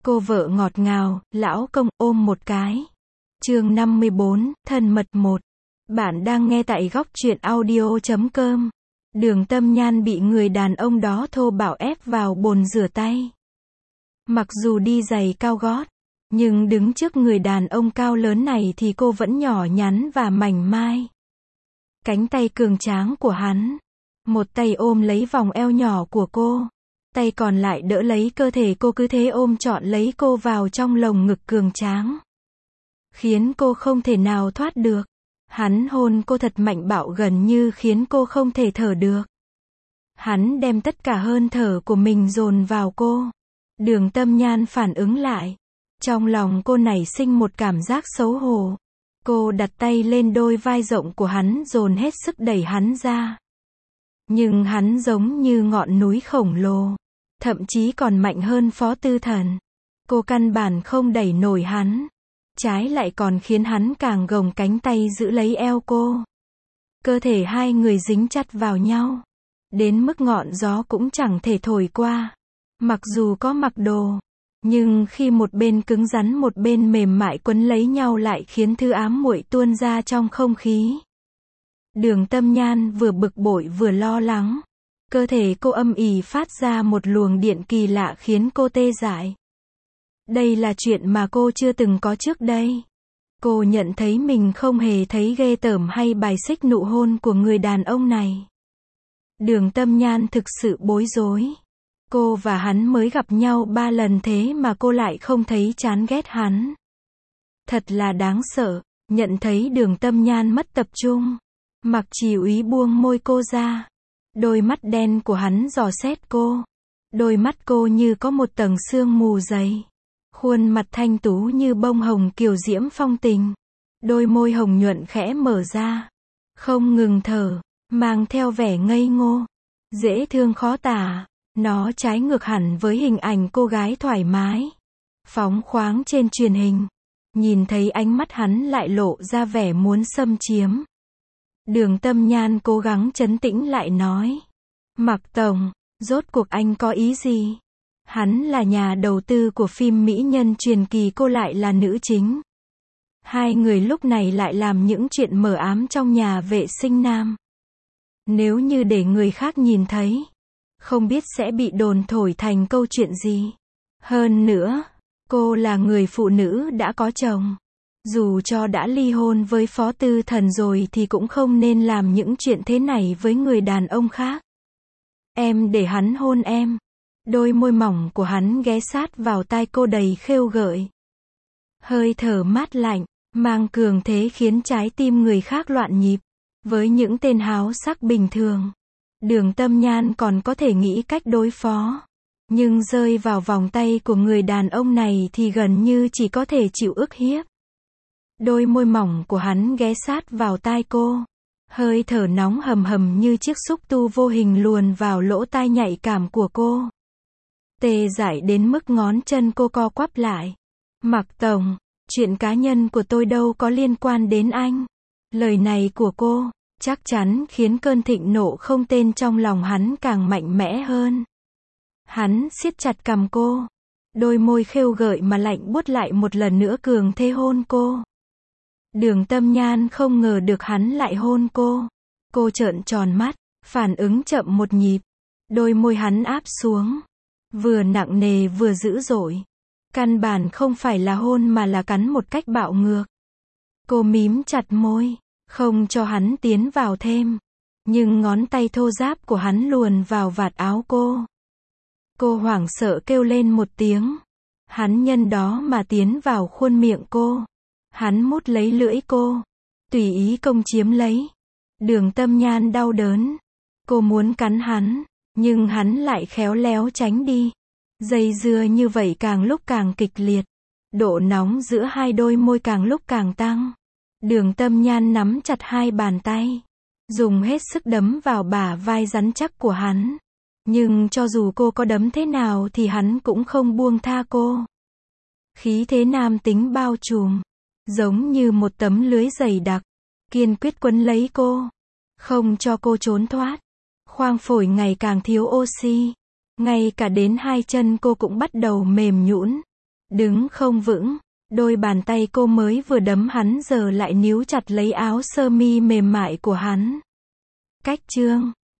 Cô vợ ngọt ngào, lão công, ôm một cái. Chương 54, thân mật 1. Bạn đang nghe tại góc truyện audio.com. Đường Tâm Nhan bị người đàn ông đó thô bạo ép vào bồn rửa tay. Mặc dù đi giày cao gót, nhưng đứng trước người đàn ông cao lớn này thì cô vẫn nhỏ nhắn và mảnh mai. Cánh tay cường tráng của hắn, một tay ôm lấy vòng eo nhỏ của cô, tay còn lại đỡ lấy cơ thể cô, cứ thế ôm trọn lấy cô vào trong lồng ngực cường tráng, khiến cô không thể nào thoát được. Hắn hôn cô thật mạnh bạo, gần như khiến cô không thể thở được. Hắn đem tất cả hơi thở của mình dồn vào cô. Đường Tâm Nhan phản ứng lại. Trong lòng cô nảy sinh một cảm giác xấu hổ. Cô đặt tay lên đôi vai rộng của hắn, dồn hết sức đẩy hắn ra. Nhưng hắn giống như ngọn núi khổng lồ, thậm chí còn mạnh hơn Phó Tư Thần. Cô căn bản không đẩy nổi hắn, trái lại còn khiến hắn càng gồng cánh tay giữ lấy eo cô. Cơ thể hai người dính chặt vào nhau, đến mức ngọn gió cũng chẳng thể thổi qua. Mặc dù có mặc đồ, nhưng khi một bên cứng rắn một bên mềm mại quấn lấy nhau lại khiến thứ ám muội tuôn ra trong không khí. Đường Tâm Nhan vừa bực bội vừa lo lắng. Cơ thể cô âm ỉ phát ra một luồng điện kỳ lạ khiến cô tê dại. Đây là chuyện mà cô chưa từng có trước đây. Cô nhận thấy mình không hề thấy ghê tởm hay bài xích nụ hôn của người đàn ông này. Đường Tâm Nhan thực sự bối rối. Cô và hắn mới gặp nhau 3 lần thế mà cô lại không thấy chán ghét hắn. Thật là đáng sợ. Nhận thấy Đường Tâm Nhan mất tập trung, Mặc Trì Úy buông môi cô ra. Đôi mắt đen của hắn dò xét cô. Đôi mắt cô như có một tầng sương mù dày. Khuôn mặt thanh tú như bông hồng kiều diễm phong tình. Đôi môi hồng nhuận khẽ mở ra, không ngừng thở, mang theo vẻ ngây ngô, dễ thương khó tả. Nó trái ngược hẳn với hình ảnh cô gái thoải mái, phóng khoáng trên truyền hình. Nhìn thấy ánh mắt hắn lại lộ ra vẻ muốn xâm chiếm. Đường Tâm Nhan cố gắng trấn tĩnh lại nói. Mạc Tổng, rốt cuộc anh có ý gì? Hắn là nhà đầu tư của phim mỹ nhân truyền kỳ, cô lại là nữ chính. Hai người lúc này lại làm những chuyện mờ ám trong nhà vệ sinh nam. Nếu như để người khác nhìn thấy, không biết sẽ bị đồn thổi thành câu chuyện gì. Hơn nữa, cô là người phụ nữ đã có chồng. Dù cho đã ly hôn với Phó Tư Thần rồi thì cũng không nên làm những chuyện thế này với người đàn ông khác. Em để hắn hôn em. Đôi môi mỏng của hắn ghé sát vào tai cô đầy khêu gợi. Hơi thở mát lạnh, mang cường thế khiến trái tim người khác loạn nhịp. Với những tên háo sắc bình thường, Đường Tâm Nhan còn có thể nghĩ cách đối phó. Nhưng rơi vào vòng tay của người đàn ông này thì gần như chỉ có thể chịu ức hiếp. Đôi môi mỏng của hắn ghé sát vào tai cô. Hơi thở nóng hầm hầm như chiếc xúc tu vô hình luồn vào lỗ tai nhạy cảm của cô. Tê dại đến mức ngón chân cô co quắp lại. Mạc Tổng, chuyện cá nhân của tôi đâu có liên quan đến anh. Lời này của cô chắc chắn khiến cơn thịnh nộ không tên trong lòng hắn càng mạnh mẽ hơn. Hắn siết chặt cằm cô. Đôi môi khêu gợi mà lạnh buốt lại một lần nữa cường thế hôn cô. Đường Tâm Nhan không ngờ được hắn lại hôn cô. Cô trợn tròn mắt, phản ứng chậm một nhịp. Đôi môi hắn áp xuống, vừa nặng nề vừa dữ dội. Căn bản không phải là hôn mà là cắn một cách bạo ngược. Cô mím chặt môi, không cho hắn tiến vào thêm. Nhưng ngón tay thô ráp của hắn luồn vào vạt áo cô. Cô hoảng sợ kêu lên một tiếng. Hắn nhân đó mà tiến vào khuôn miệng cô. Hắn mút lấy lưỡi cô, tùy ý công chiếm lấy. Đường Tâm Nhan đau đớn. Cô muốn cắn hắn, nhưng hắn lại khéo léo tránh đi. Dây dưa như vậy càng lúc càng kịch liệt. Độ nóng giữa hai đôi môi càng lúc càng tăng. Đường Tâm Nhan nắm chặt hai bàn tay, dùng hết sức đấm vào bả vai rắn chắc của hắn. Nhưng cho dù cô có đấm thế nào thì hắn cũng không buông tha cô. Khí thế nam tính bao trùm, giống như một tấm lưới dày đặc, kiên quyết quấn lấy cô, không cho cô trốn thoát. Khoang phổi ngày càng thiếu oxy, ngay cả đến hai chân cô cũng bắt đầu mềm nhũn. Đứng không vững. Đôi bàn tay cô mới vừa đấm hắn giờ lại níu chặt lấy áo sơ mi mềm mại của hắn. Cách chương